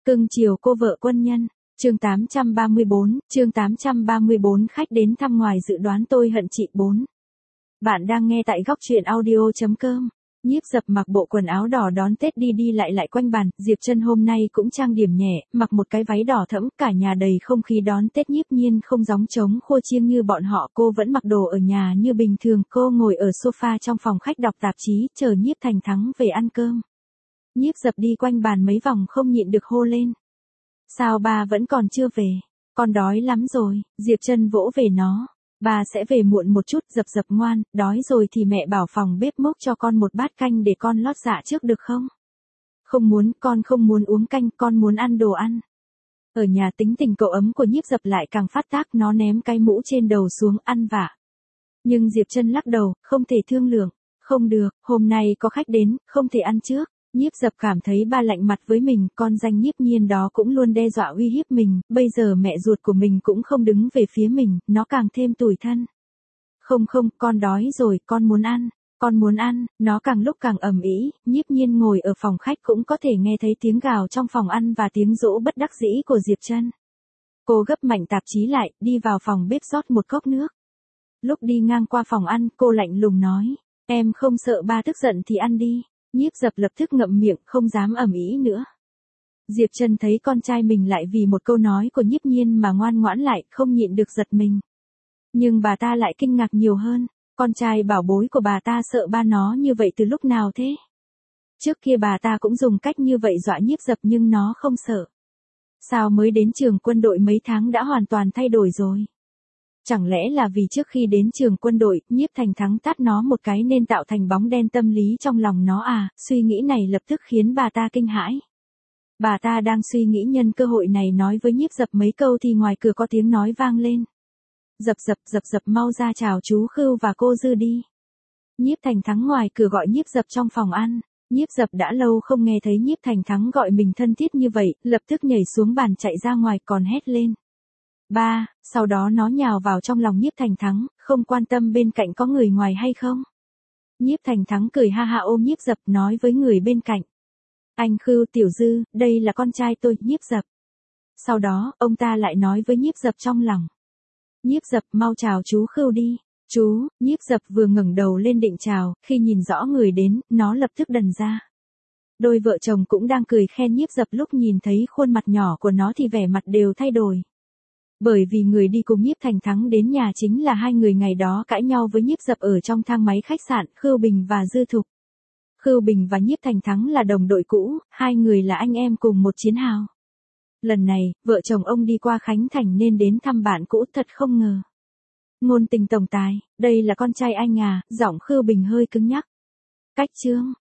Cưng chiều cô vợ quân nhân. Chương 834, khách đến thăm ngoài dự đoán tôi hận chị 4. Bạn đang nghe tại góc truyện audio.com. Nhiếp Dập mặc bộ quần áo đỏ đón Tết đi đi lại quanh bàn, Diệp Trân hôm nay cũng trang điểm nhẹ, mặc một cái váy đỏ thẫm, cả nhà đầy không khí đón Tết Nhiếp Nhiên không gióng trống khua chiêng như bọn họ, cô vẫn mặc đồ ở nhà như bình thường, cô ngồi ở sofa trong phòng khách đọc tạp chí, chờ Nhiếp Thành Thắng về ăn cơm. Nhiếp Dập đi quanh bàn mấy vòng không nhịn được hô lên. Sao ba vẫn còn chưa về? Con đói lắm rồi, Diệp Trân vỗ về nó. Ba sẽ về muộn một chút, Dập Dập ngoan, đói rồi thì mẹ bảo phòng bếp múc cho con một bát canh để con lót dạ trước được không? Không muốn, con không muốn uống canh, con muốn ăn đồ ăn. Ở nhà tính tình cậu ấm của Nhiếp Dập lại càng phát tác, nó ném cái mũ trên đầu xuống ăn vạ. Nhưng Diệp Trân lắc đầu, không thể thương lượng. Không được, hôm nay có khách đến, không thể ăn trước. Nhiếp Dập cảm thấy ba lạnh mặt với mình, con danh Nhiếp Nhiên đó cũng luôn đe dọa uy hiếp mình, bây giờ mẹ ruột của mình cũng không đứng về phía mình, nó càng thêm tủi thân. Không, con đói rồi, con muốn ăn, nó càng lúc càng ầm ĩ. Nhiếp Nhiên ngồi ở phòng khách cũng có thể nghe thấy tiếng gào trong phòng ăn và tiếng dỗ bất đắc dĩ của Diệp Trân. Cô gấp mạnh tạp chí lại, đi vào phòng bếp rót một cốc nước. Lúc đi ngang qua phòng ăn, cô lạnh lùng nói, em không sợ ba tức giận thì ăn đi. Nhiếp Dập lập tức ngậm miệng, không dám ầm ĩ nữa. Diệp Trân thấy con trai mình lại vì một câu nói của Nhiếp Nhiên mà ngoan ngoãn lại, không nhịn được giật mình. Nhưng bà ta lại kinh ngạc nhiều hơn, con trai bảo bối của bà ta sợ ba nó như vậy từ lúc nào thế? Trước kia bà ta cũng dùng cách như vậy dọa Nhiếp Dập nhưng nó không sợ. Sao mới đến trường quân đội mấy tháng đã hoàn toàn thay đổi rồi? Chẳng lẽ là vì trước khi đến trường quân đội, Nhiếp Thành Thắng tát nó một cái nên tạo thành bóng đen tâm lý trong lòng nó à? Suy nghĩ này lập tức khiến bà ta kinh hãi. Bà ta đang suy nghĩ nhân cơ hội này nói với Nhiếp Dập mấy câu thì ngoài cửa có tiếng nói vang lên. Dập mau ra chào chú Khưu và cô Dư đi. Nhiếp Thành Thắng ngoài cửa gọi Nhiếp Dập trong phòng ăn. Nhiếp Dập đã lâu không nghe thấy Nhiếp Thành Thắng gọi mình thân thiết như vậy, lập tức nhảy xuống bàn chạy ra ngoài còn hét lên. Ba, sau đó nó nhào vào trong lòng Nhiếp Thành Thắng, không quan tâm bên cạnh có người ngoài hay không. Nhiếp Thành Thắng cười ha ha ôm Nhiếp Dập nói với người bên cạnh. Anh Khưu Tiểu Dư, đây là con trai tôi, Nhiếp Dập. Sau đó, ông ta lại nói với Nhiếp Dập trong lòng. Nhiếp Dập mau chào chú Khưu đi. Chú, Nhiếp Dập vừa ngẩng đầu lên định chào, khi nhìn rõ người đến, nó lập tức đần ra. Đôi vợ chồng cũng đang cười khen Nhiếp Dập lúc nhìn thấy khuôn mặt nhỏ của nó thì vẻ mặt đều thay đổi. Bởi vì người đi cùng Nhiếp Thành Thắng đến nhà chính là hai người ngày đó cãi nhau với Nhiếp Dập ở trong thang máy khách sạn, Khưu Bình và Dư Thục. Khưu Bình và Nhiếp Thành Thắng là đồng đội cũ, hai người là anh em cùng một chiến hào. Lần này, vợ chồng ông đi qua Khánh Thành nên đến thăm bạn cũ, thật không ngờ. Ngôn tình tổng tài, đây là con trai anh à? Giọng Khưu Bình hơi cứng nhắc. Cách Trương,